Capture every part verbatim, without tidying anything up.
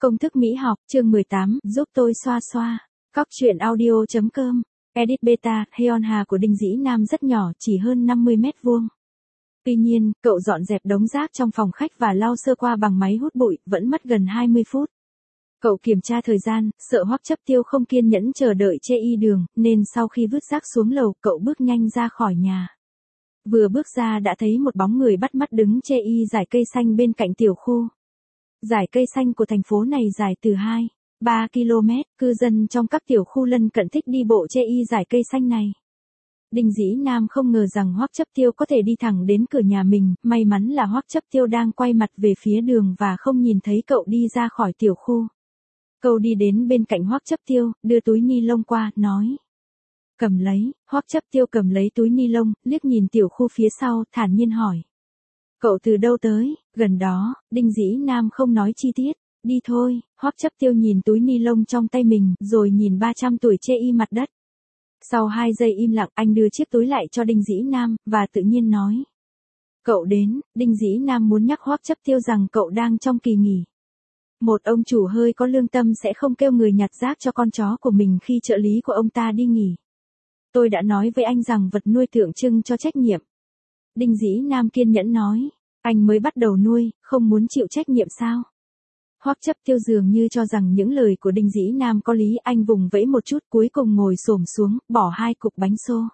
Công thức Mỹ học, chương mười tám, giúp tôi xoa xoa. Cóc truyện audio.com. Edit beta, Heon Hà của Đinh Dĩ Nam rất nhỏ, chỉ hơn năm mươi mét vuông. Tuy nhiên, cậu dọn dẹp đống rác trong phòng khách và lau sơ qua bằng máy hút bụi, vẫn mất gần hai mươi phút. Cậu kiểm tra thời gian, sợ Hoắc Chấp Tiêu không kiên nhẫn chờ đợi chê y đường, nên sau khi vứt rác xuống lầu, cậu bước nhanh ra khỏi nhà. Vừa bước ra đã thấy một bóng người bắt mắt đứng chê y dải cây xanh bên cạnh tiểu khu. Dải cây xanh của thành phố này dài từ hai, ba ki lô mét, cư dân trong các tiểu khu lân cận thích đi bộ chê y dải cây xanh này. Đinh Dĩ Nam không ngờ rằng Hoắc Chấp Tiêu có thể đi thẳng đến cửa nhà mình, may mắn là Hoắc Chấp Tiêu đang quay mặt về phía đường và không nhìn thấy cậu đi ra khỏi tiểu khu. Cậu đi đến bên cạnh Hoắc Chấp Tiêu, đưa túi ni lông qua, nói. Cầm lấy, Hoắc Chấp Tiêu cầm lấy túi ni lông, liếc nhìn tiểu khu phía sau, thản nhiên hỏi. Cậu từ đâu tới? Gần đó, Đinh Dĩ Nam không nói chi tiết. Đi thôi, Hoắc Chấp Tiêu nhìn túi ni lông trong tay mình, rồi nhìn ba trăm tuổi chê y mặt đất. Sau hai giây im lặng, anh đưa chiếc túi lại cho Đinh Dĩ Nam, và tự nhiên nói. Cậu đến, Đinh Dĩ Nam muốn nhắc Hoắc Chấp Tiêu rằng cậu đang trong kỳ nghỉ. Một ông chủ hơi có lương tâm sẽ không kêu người nhặt rác cho con chó của mình khi trợ lý của ông ta đi nghỉ. Tôi đã nói với anh rằng vật nuôi tượng trưng cho trách nhiệm. Đinh Dĩ Nam kiên nhẫn nói, anh mới bắt đầu nuôi, không muốn chịu trách nhiệm sao? Hoắc Chấp Tiêu dường như cho rằng những lời của Đinh Dĩ Nam có lý, anh vùng vẫy một chút cuối cùng ngồi xổm xuống, bỏ hai cục bánh xô.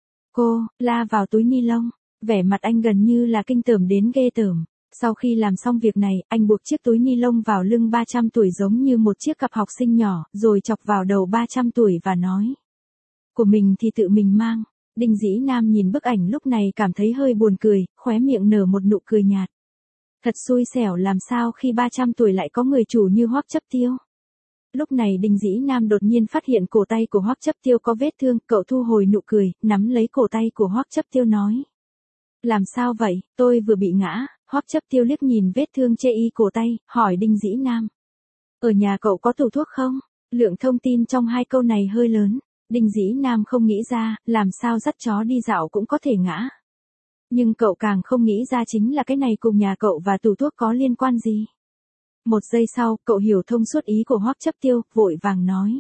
Cô, la vào túi ni lông, vẻ mặt anh gần như là kinh tởm đến ghê tởm. Sau khi làm xong việc này, anh buộc chiếc túi ni lông vào lưng ba trăm tuổi giống như một chiếc cặp học sinh nhỏ, rồi chọc vào đầu ba trăm tuổi và nói. Của mình thì tự mình mang. Đinh Dĩ Nam nhìn bức ảnh lúc này cảm thấy hơi buồn cười, khóe miệng nở một nụ cười nhạt. Thật xui xẻo làm sao khi ba trăm tuổi lại có người chủ như Hoắc Chấp Tiêu. Lúc này Đinh Dĩ Nam đột nhiên phát hiện cổ tay của Hoắc Chấp Tiêu có vết thương, cậu thu hồi nụ cười, nắm lấy cổ tay của Hoắc Chấp Tiêu nói. Làm sao vậy, tôi vừa bị ngã. Hoắc Chấp Tiêu liếc nhìn vết thương chê y cổ tay, hỏi Đinh Dĩ Nam. Ở nhà cậu có tủ thuốc không? Lượng thông tin trong hai câu này hơi lớn. Đinh Dĩ Nam không nghĩ ra, làm sao dắt chó đi dạo cũng có thể ngã. Nhưng cậu càng không nghĩ ra chính là cái này cùng nhà cậu và tủ thuốc có liên quan gì. Một giây sau, cậu hiểu thông suốt ý của Hoắc Chấp Tiêu, vội vàng nói.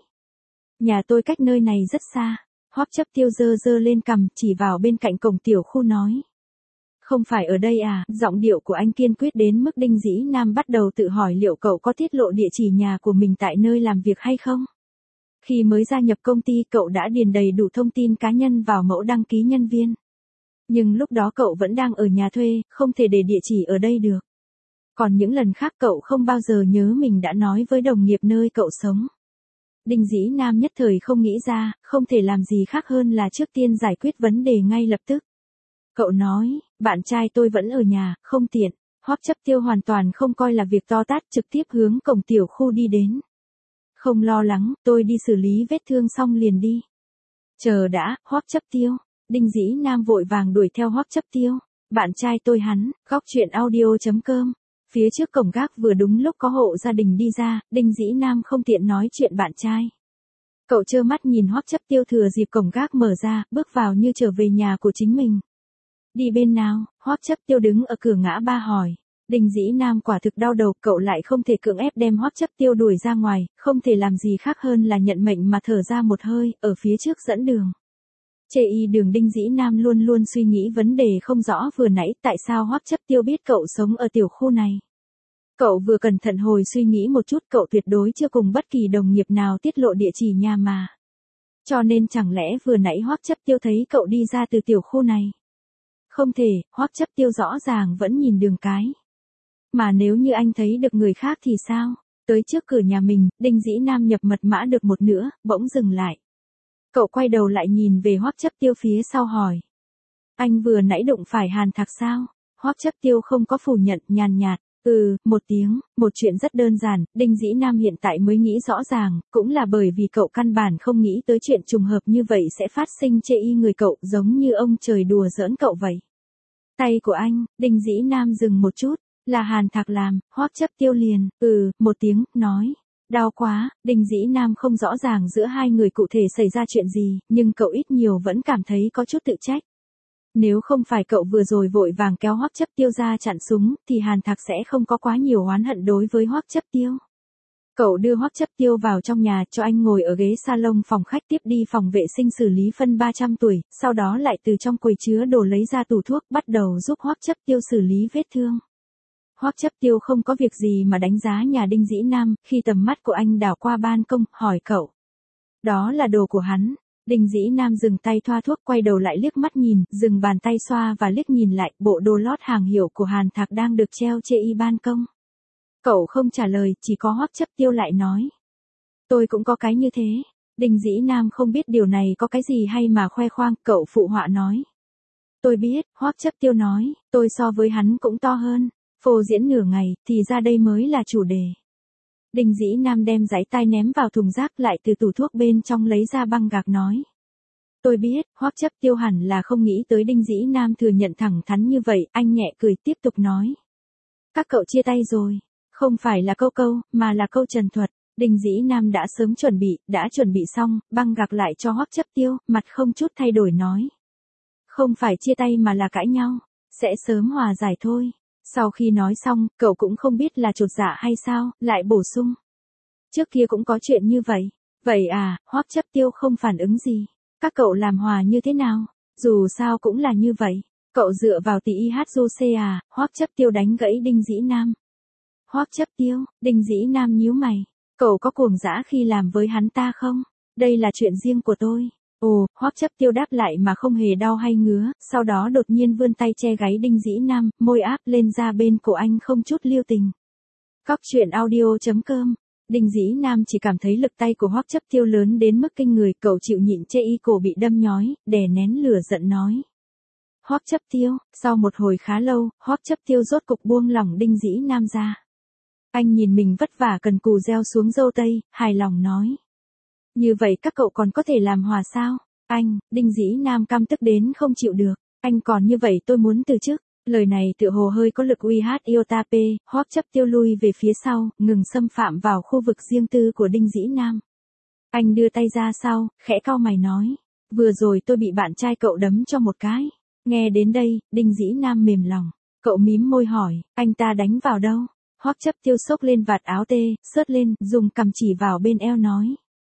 Nhà tôi cách nơi này rất xa. Hoắc Chấp Tiêu giơ giơ lên cằm, chỉ vào bên cạnh cổng tiểu khu nói. Không phải ở đây à, giọng điệu của anh kiên quyết đến mức Đinh Dĩ Nam bắt đầu tự hỏi liệu cậu có tiết lộ địa chỉ nhà của mình tại nơi làm việc hay không. Khi mới gia nhập công ty cậu đã điền đầy đủ thông tin cá nhân vào mẫu đăng ký nhân viên. Nhưng lúc đó cậu vẫn đang ở nhà thuê, không thể để địa chỉ ở đây được. Còn những lần khác cậu không bao giờ nhớ mình đã nói với đồng nghiệp nơi cậu sống. Đinh Dĩ Nam nhất thời không nghĩ ra, không thể làm gì khác hơn là trước tiên giải quyết vấn đề ngay lập tức. Cậu nói, bạn trai tôi vẫn ở nhà, không tiện. Hoắc Chấp Tiêu hoàn toàn không coi là việc to tát, trực tiếp hướng cổng tiểu khu đi đến. Không lo lắng, tôi đi xử lý vết thương xong liền đi. Chờ đã, Hoắc Chấp Tiêu. Đinh Dĩ Nam vội vàng đuổi theo Hoắc Chấp Tiêu. Bạn trai tôi hắn, Cóc truyện audio.com. Phía trước cổng gác vừa đúng lúc có hộ gia đình đi ra, Đinh Dĩ Nam không tiện nói chuyện bạn trai. Cậu trơ mắt nhìn Hoắc Chấp Tiêu thừa dịp cổng gác mở ra, bước vào như trở về nhà của chính mình. Đi bên nào? Hoắc Chấp Tiêu đứng ở cửa ngã ba hỏi. Đinh Dĩ Nam quả thực đau đầu, cậu lại không thể cưỡng ép đem Hoắc Chấp Tiêu đuổi ra ngoài, không thể làm gì khác hơn là nhận mệnh mà thở ra một hơi, ở phía trước dẫn đường. Chê y đường Đinh Dĩ Nam luôn luôn suy nghĩ vấn đề không rõ vừa nãy, tại sao Hoắc Chấp Tiêu biết cậu sống ở tiểu khu này. Cậu vừa cẩn thận hồi suy nghĩ một chút, cậu tuyệt đối chưa cùng bất kỳ đồng nghiệp nào tiết lộ địa chỉ nhà mà. Cho nên chẳng lẽ vừa nãy Hoắc Chấp Tiêu thấy cậu đi ra từ tiểu khu này. Không thể, Hoắc Chấp Tiêu rõ ràng vẫn nhìn đường cái. Mà nếu như anh thấy được người khác thì sao? Tới trước cửa nhà mình, Đinh Dĩ Nam nhập mật mã được một nửa, bỗng dừng lại. Cậu quay đầu lại nhìn về Hoắc Chấp Tiêu phía sau hỏi. Anh vừa nãy đụng phải Hàn Thạc sao? Hoắc Chấp Tiêu không có phủ nhận, nhàn nhạt. Ừ, một tiếng, một chuyện rất đơn giản, Đinh Dĩ Nam hiện tại mới nghĩ rõ ràng, cũng là bởi vì cậu căn bản không nghĩ tới chuyện trùng hợp như vậy sẽ phát sinh chê y người cậu, giống như ông trời đùa giỡn cậu vậy. Tay của anh, Đinh Dĩ Nam dừng một chút, là Hàn Thạc làm. Hoắc Chấp Tiêu liền, ừ, một tiếng, nói. Đau quá. Đinh Dĩ Nam không rõ ràng giữa hai người cụ thể xảy ra chuyện gì, nhưng cậu ít nhiều vẫn cảm thấy có chút tự trách. Nếu không phải cậu vừa rồi vội vàng kéo Hoắc Chấp Tiêu ra chặn súng, thì Hàn Thạc sẽ không có quá nhiều oán hận đối với Hoắc Chấp Tiêu. Cậu đưa Hoắc Chấp Tiêu vào trong nhà cho anh ngồi ở ghế salon phòng khách, tiếp đi phòng vệ sinh xử lý phân ba trăm tuổi, sau đó lại từ trong quầy chứa đồ lấy ra tủ thuốc, bắt đầu giúp Hoắc Chấp Tiêu xử lý vết thương. Hoắc Chấp Tiêu không có việc gì mà đánh giá nhà Đinh Dĩ Nam, khi tầm mắt của anh đảo qua ban công, hỏi cậu. Đó là đồ của hắn. Đinh Dĩ Nam dừng tay thoa thuốc, quay đầu lại liếc mắt nhìn, dừng bàn tay xoa và liếc nhìn lại, bộ đồ lót hàng hiệu của Hàn Thạc đang được treo trên y ban công. Cậu không trả lời, chỉ có Hoắc Chấp Tiêu lại nói. Tôi cũng có cái như thế. Đinh Dĩ Nam không biết điều này có cái gì hay mà khoe khoang, cậu phụ họa nói. Tôi biết, Hoắc Chấp Tiêu nói, tôi so với hắn cũng to hơn. Phô diễn nửa ngày, thì ra đây mới là chủ đề. Đinh Dĩ Nam đem giấy tai ném vào thùng rác, lại từ tủ thuốc bên trong lấy ra băng gạc nói. Tôi biết, Hoắc Chấp Tiêu hẳn là không nghĩ tới Đinh Dĩ Nam thừa nhận thẳng thắn như vậy, anh nhẹ cười tiếp tục nói. Các cậu chia tay rồi, không phải là câu câu, mà là câu trần thuật. Đinh Dĩ Nam đã sớm chuẩn bị, đã chuẩn bị xong, băng gạc lại cho Hoắc Chấp Tiêu, mặt không chút thay đổi nói. Không phải chia tay mà là cãi nhau, sẽ sớm hòa giải thôi. Sau khi nói xong, cậu cũng không biết là chột dạ hay sao, lại bổ sung. Trước kia cũng có chuyện như vậy. Vậy à, Hoắc Chấp Tiêu không phản ứng gì. Các cậu làm hòa như thế nào? Dù sao cũng là như vậy. Cậu dựa vào tỷ y hát du xê à, Hoắc Chấp Tiêu đánh gãy Đinh Dĩ Nam. Hoắc Chấp Tiêu, Đinh Dĩ Nam nhíu mày. Cậu có cuồng dã khi làm với hắn ta không? Đây là chuyện riêng của tôi. Ồ, Hoắc Chấp Tiêu đáp lại mà không hề đau hay ngứa, sau đó đột nhiên vươn tay che gáy Đinh Dĩ Nam, môi áp lên da bên cổ anh không chút lưu tình. Cóc truyện audio chấm com. Đinh Dĩ Nam chỉ cảm thấy lực tay của Hoắc Chấp Tiêu lớn đến mức kinh người, cậu chịu nhịn chê y cổ bị đâm nhói, đè nén lửa giận nói. Hoắc Chấp Tiêu, sau một hồi khá lâu, Hoắc Chấp Tiêu rốt cục buông lỏng Đinh Dĩ Nam ra. Anh nhìn mình vất vả cần cù gieo xuống dâu tây, hài lòng nói. Như vậy các cậu còn có thể làm hòa sao? Anh, Đinh Dĩ Nam căm tức đến không chịu được. Anh còn như vậy tôi muốn từ chức. Lời này tựa hồ hơi có lực uy hát Iotape, Hoắc Chấp Tiêu lui về phía sau, ngừng xâm phạm vào khu vực riêng tư của Đinh Dĩ Nam. Anh đưa tay ra sau, khẽ cau mày nói. Vừa rồi tôi bị bạn trai cậu đấm cho một cái. Nghe đến đây, Đinh Dĩ Nam mềm lòng. Cậu mím môi hỏi, anh ta đánh vào đâu? Hoắc Chấp Tiêu xốc lên vạt áo tê, sớt lên, dùng cằm chỉ vào bên eo nói.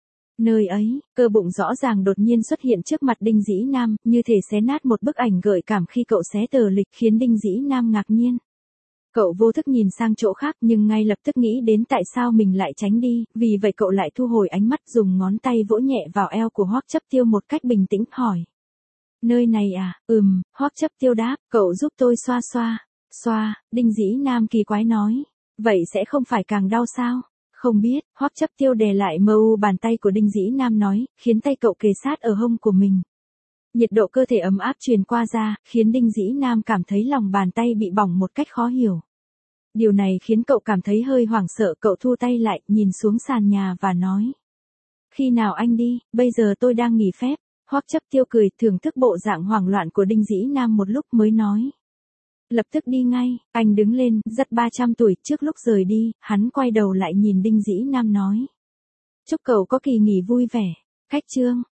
Nơi ấy, cơ bụng rõ ràng đột nhiên xuất hiện trước mặt Đinh Dĩ Nam, như thể xé nát một bức ảnh gợi cảm khi cậu xé tờ lịch, khiến Đinh Dĩ Nam ngạc nhiên. Cậu vô thức nhìn sang chỗ khác nhưng ngay lập tức nghĩ đến tại sao mình lại tránh đi, vì vậy cậu lại thu hồi ánh mắt, dùng ngón tay vỗ nhẹ vào eo của Hoắc Chấp Tiêu một cách bình tĩnh hỏi. Nơi này à? Ừm, Hoắc Chấp Tiêu đáp, cậu giúp tôi xoa xoa. Xoa, Đinh Dĩ Nam kỳ quái nói. Vậy sẽ không phải càng đau sao? Không biết, Hoắc Chấp Tiêu đè lại mờ u bàn tay của Đinh Dĩ Nam nói, khiến tay cậu kề sát ở hông của mình. Nhiệt độ cơ thể ấm áp truyền qua da, khiến Đinh Dĩ Nam cảm thấy lòng bàn tay bị bỏng một cách khó hiểu. Điều này khiến cậu cảm thấy hơi hoảng sợ, cậu thu tay lại, nhìn xuống sàn nhà và nói. Khi nào anh đi, bây giờ tôi đang nghỉ phép. Hoắc Chấp Tiêu cười, thưởng thức bộ dạng hoảng loạn của Đinh Dĩ Nam một lúc mới nói. Lập tức đi ngay, anh đứng lên, rất ba trăm tuổi, trước lúc rời đi, hắn quay đầu lại nhìn Đinh Dĩ Nam nói. Chúc cậu có kỳ nghỉ vui vẻ. Khách chương.